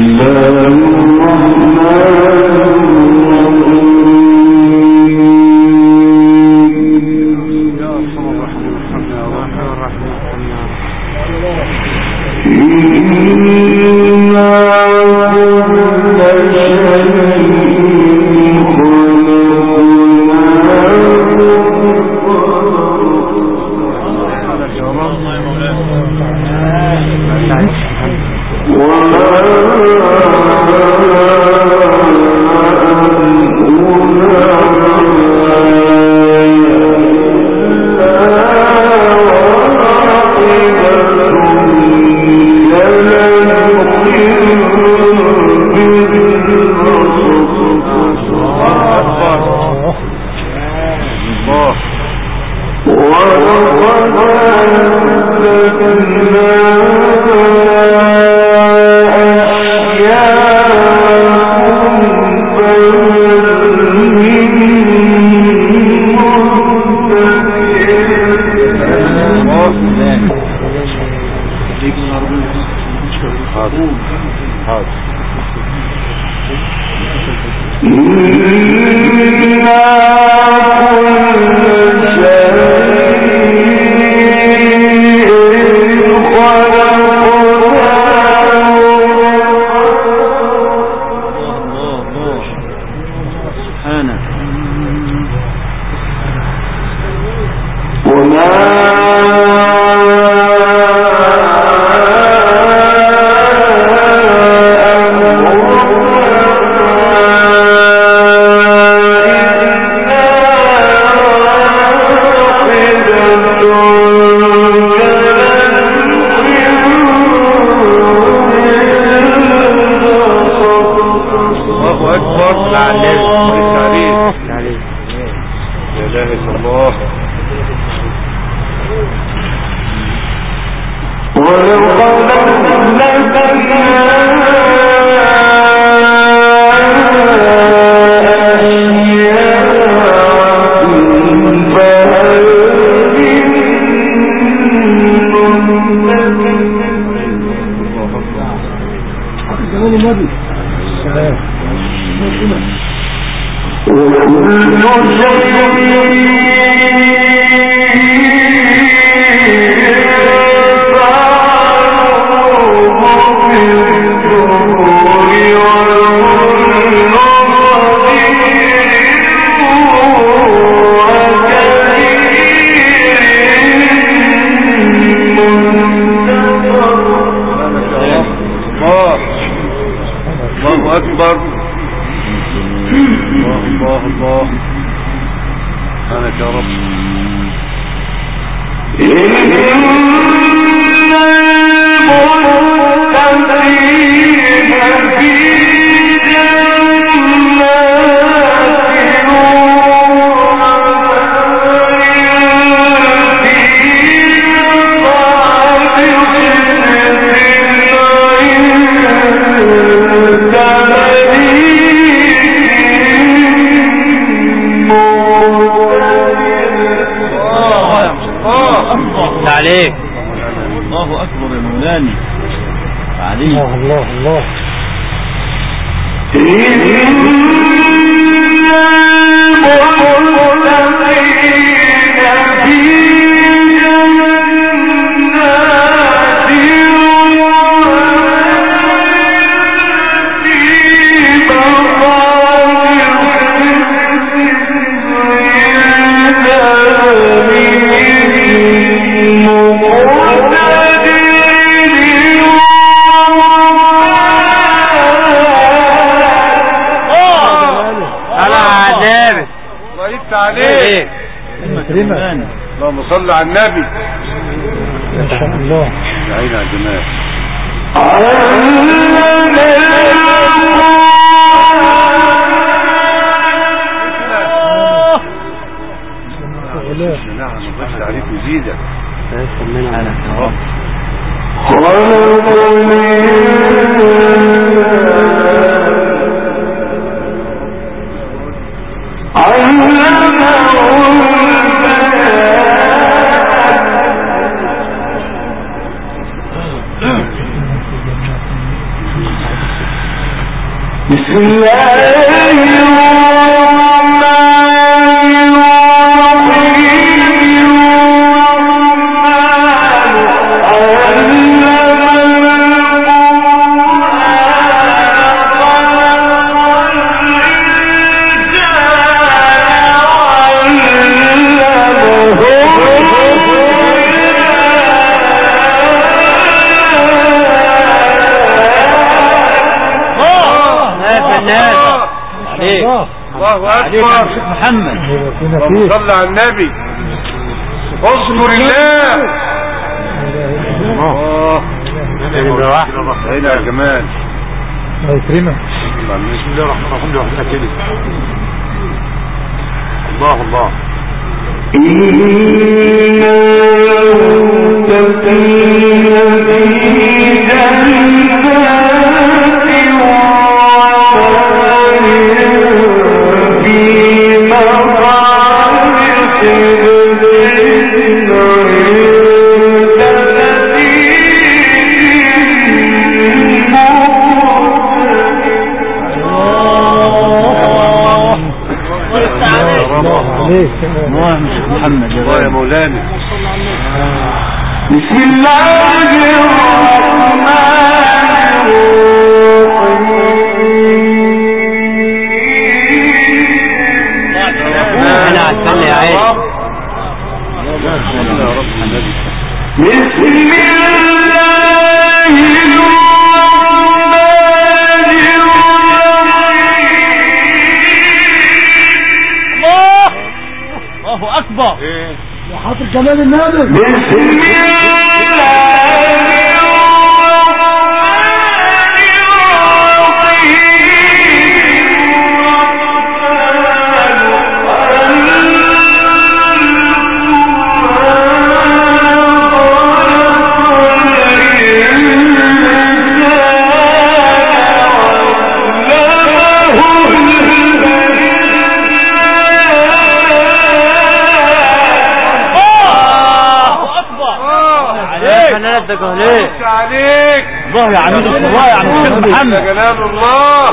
اللهم صل على النبي. ما شاء الله. عين على الجمال. نعم بس عليك وزيدك. سمينا على رب. بسم الله محمد اللهم صل على النبي. اذكر الله. هنا يا جمال الله يكرمك. بسم الله الرحمن الرحيم. الله الله. محمد يا مولانا. بسم الله الرحمن الرحيم. انا عسل يا عين. بسم الله أكبر وحاطر كمان النادر. بسم عليك الله يا عميد الله يا عميد محمد. جلال الله.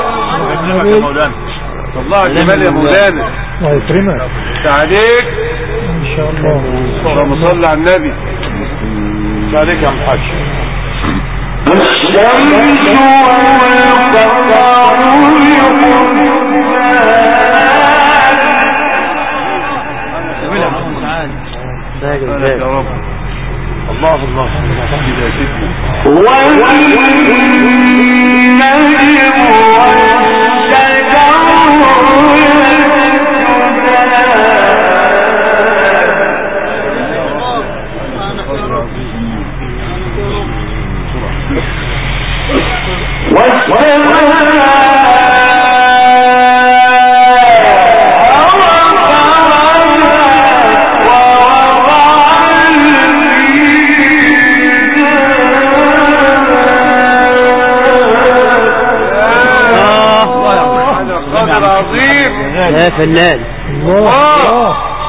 الله جمال يا مولانا. الله يكرمك. عليك ان شاء الله. اللهم صل على النبي. عليك يا محاج. الشمس والقمر الله الله إذا سيدنا يا فنان. الله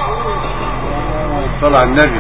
صل على النبي.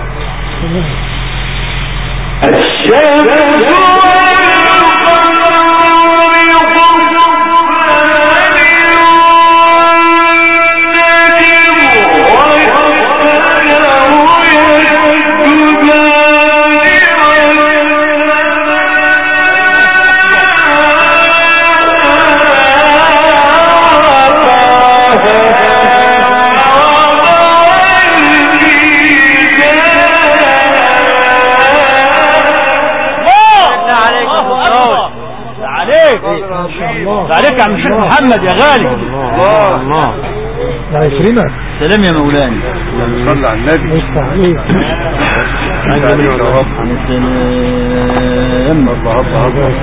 عليك يا عم الشيخ محمد يا غالي. الله الله الله يكرمك. سلام يا مولانا. صل على النبي. مستحيل. عليك يا رب. سلام. الله الله الله.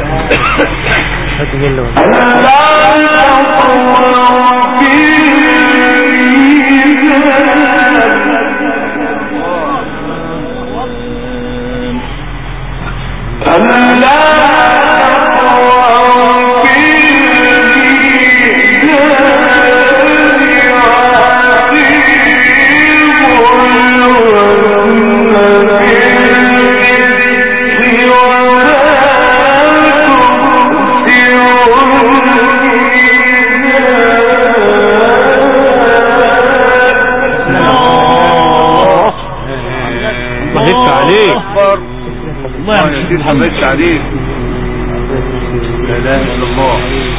الشيخ محمد عليك. لا اله الا الله.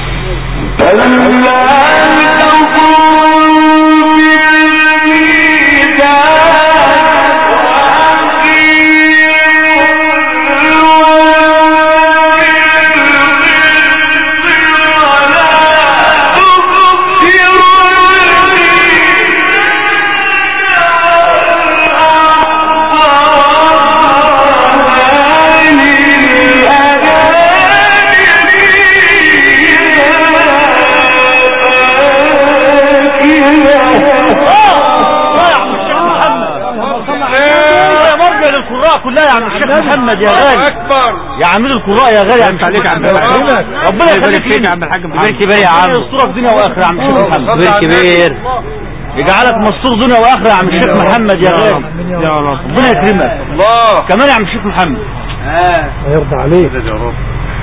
كلها يا عم الشيخ محمد يا غالي اكبر يا عميد القراء يا غالي. يا عليك يا عم ربنا يخليك فيك يا عم الحاج محمد. كبير كبير يا عم يسترك دنيا واخره يا عم الشيخ محمد. كبير كبير يجعلك مستور دنيا واخره يا عم الشيخ محمد يا غالي يا رب. ربنا يكرمك الله كمان يا عم الشيخ محمد. يرضى عليك يا رب.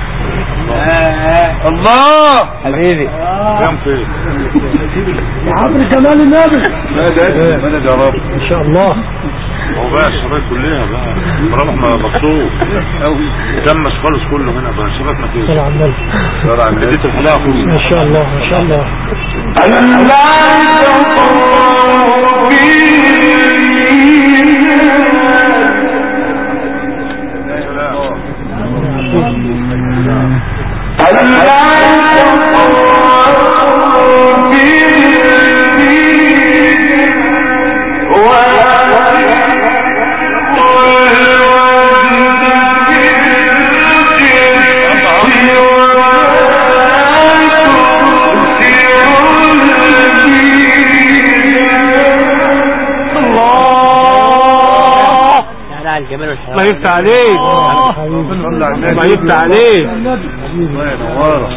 الله حبيبي كم فين يا حضر جمال النبي. مدد يا رب ان شاء الله. هو بقى الشباب كلها بقى طالما احنا مبسوط دمس خالص كله هنا بقى الشباب ما فيش. صلى على النبي. صلى على النبي الحلاوه ما شاء الله ما شاء الله. الله يفتح عليك الله يفتح عليك الله ينورك.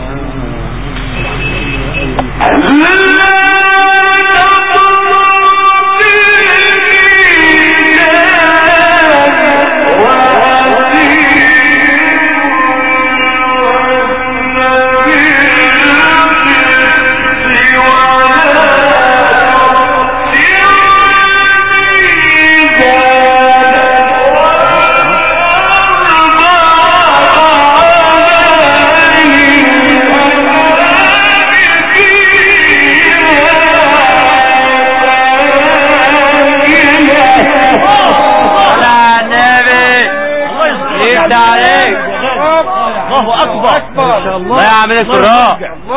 الله يعمل القراء.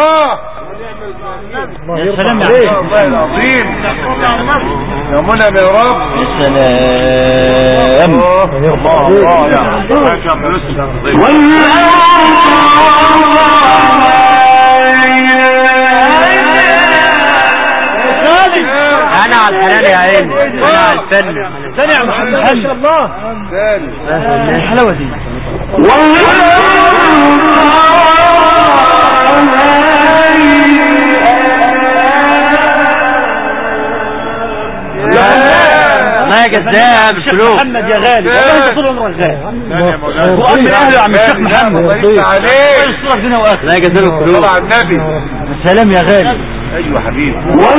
الله يا سلام عليك. الله العظيم يا منى يا رب. يا سلام انا على الحلال يا عيني انا على الفن ثاني يا محمد ما شاء الله ثاني الحلاوه دي ما يا جذاب السلوك محمد يا غالي انت طول عمرك غالي وقت اهله يا عم الشيخ محمد الله عليك الصوره دي واخر لا يا جذاب السلوك على النبي. سلام يا غالي. ايوه حبيبي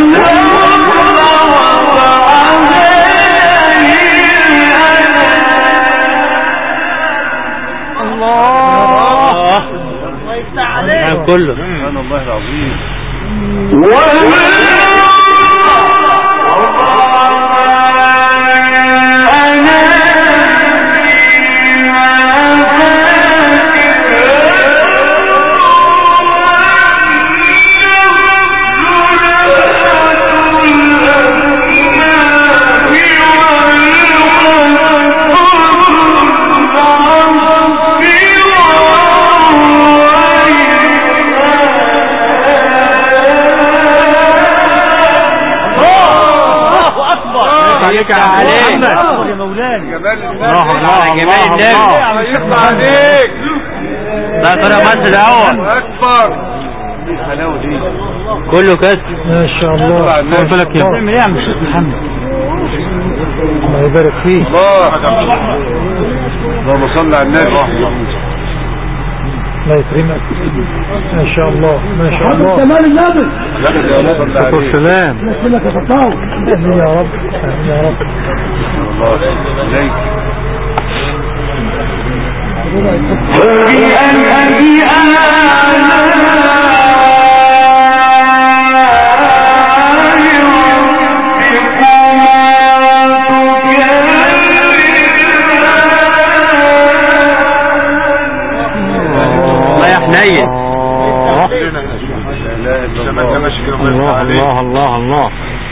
الله يفتح عليك كله سبحان الله العظيم. عليك يا مولانا جمال النبي يخضع عليك ده طريق مصر الاول اكبر الحلاوه دي كله كسر ما شاء الله. قلت لك تعمل ايه يا عم الشيخ محمد؟ الله يبارك فيك. اللهم صل على النبي. الله يكرمك ما شاء الله ما شاء الله. جمال النبي. والسلام. يسلمك يا فتاوى. امين يا رب امين يا رب. الله عليك. الله الله الله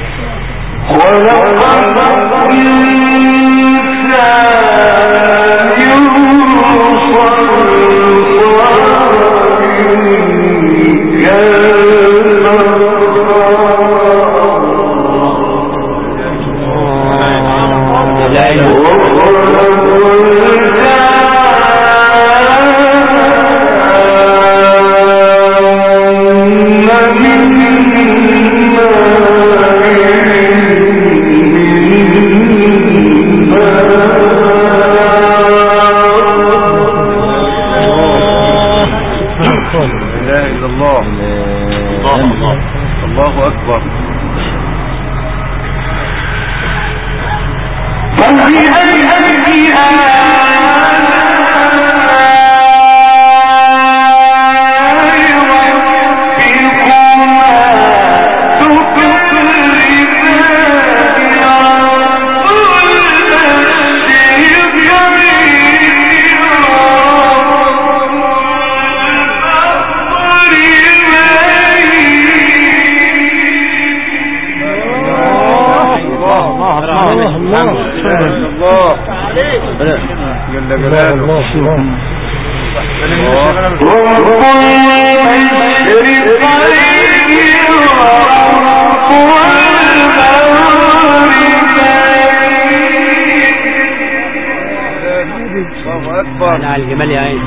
على الجمال يا عين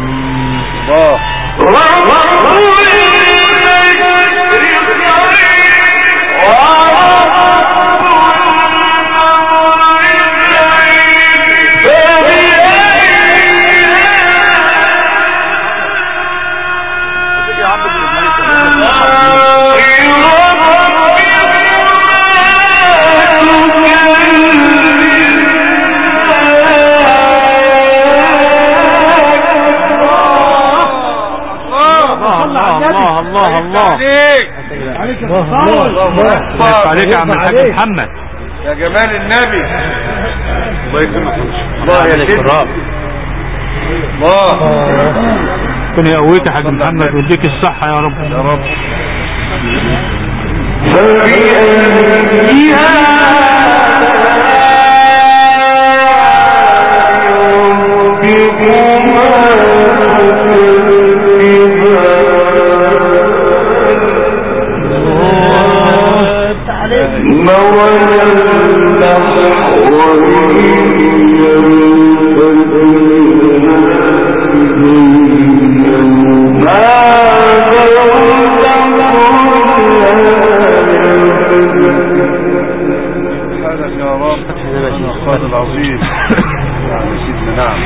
عليك يا عم الحاج محمد يا جمال النبي. الله يكرمك الله يكرمك الله ربنا يقويك يا حاج محمد ويديك الصحة يا رب يا رب. العظيم سيدنا نعم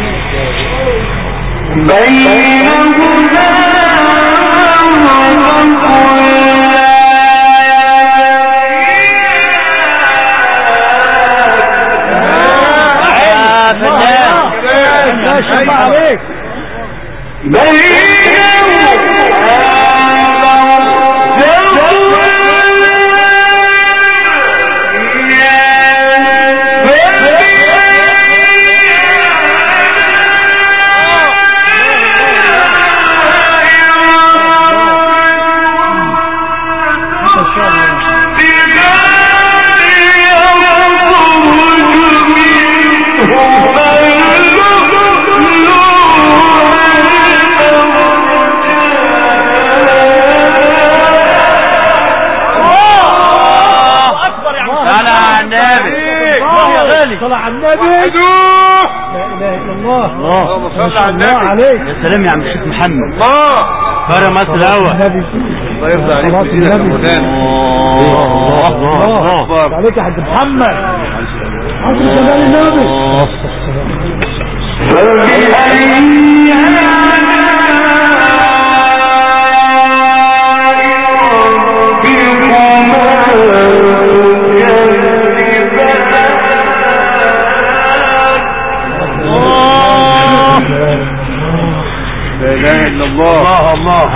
يا سلام يا عم الشيخ محمد الله فرق مصر الاول الله يرضى عليك الله عليك يا حاج محمد عبد جمال النبي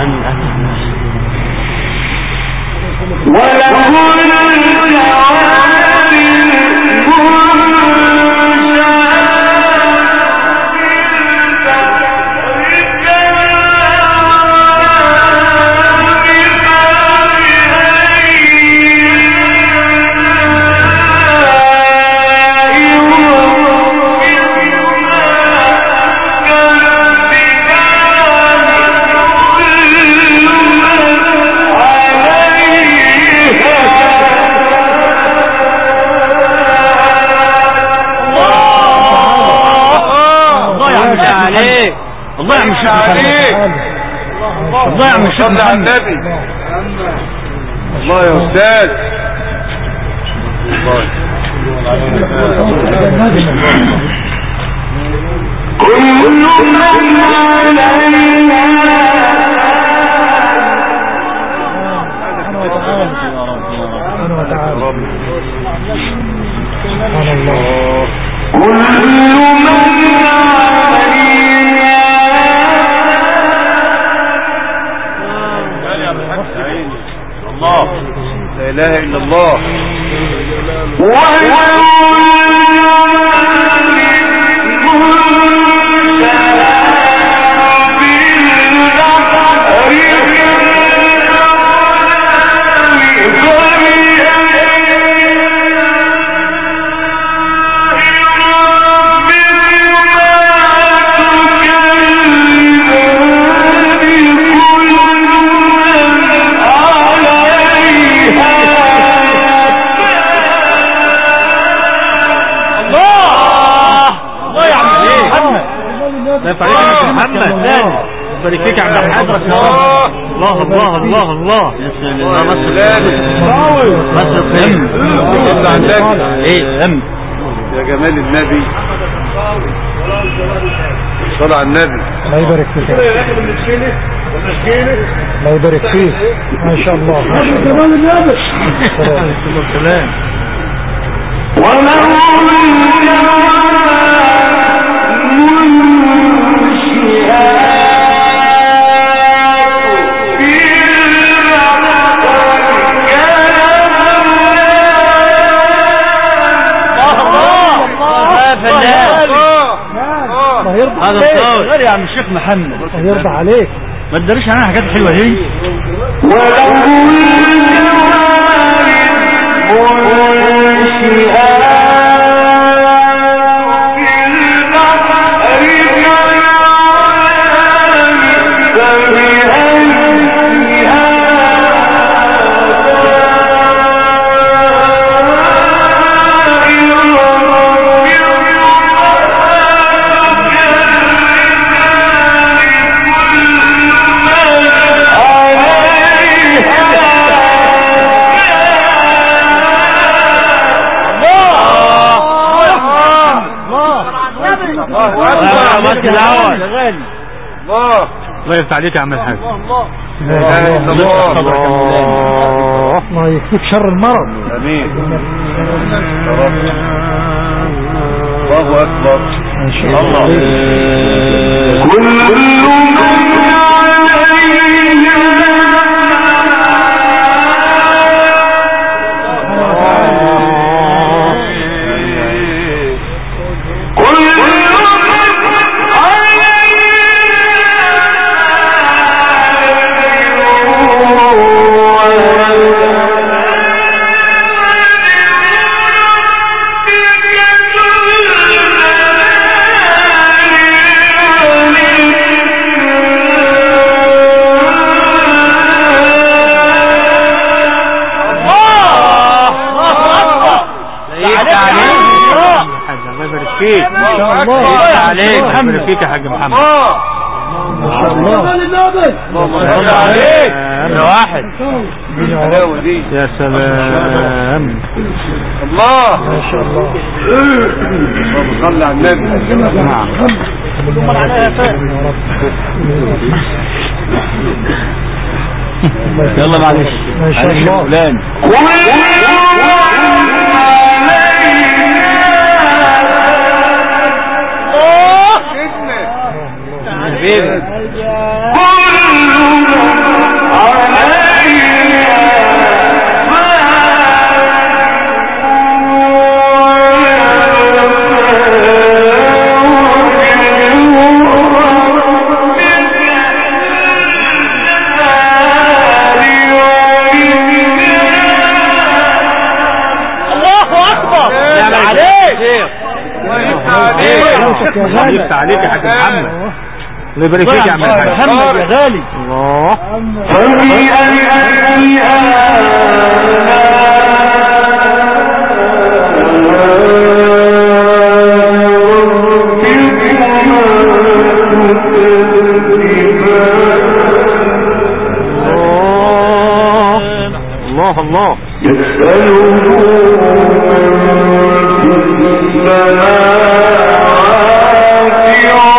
الله يعمل الشيخ محمد. الله يعمل الشيخ محمد. الله يا استاذ. الله كل من لا اله الا الله بارك فيك يا عم محمد. الله الله الله الله يا سلام. يا جمال النبي صلى على النبي. الله يبارك فيك. الله يبارك فيك ما شاء الله. جمال النبي السلام. هذا الصوت يا عم الشيخ محمد. الله يرضى عليك. ما تدريش عنها حاجات حلوه دي. الله يفتح عليك يا عم الحاج. الله يكفيك شر المرض. امين. الله اكبر ما شاء الله. كل من عليك. ربنا فيك يا حاج محمد. ما شاء الله. الله عليك يا واحد. يا سلام. الله ما شاء الله. اللهم صل على النبي. نعم. يلا معلش. ما شاء الله. حبيبي. يفتح عليك يا حاج محمد. الله يبارك فيك يا عم الحاج محمد يا غالي. الله. الله الله. يسألون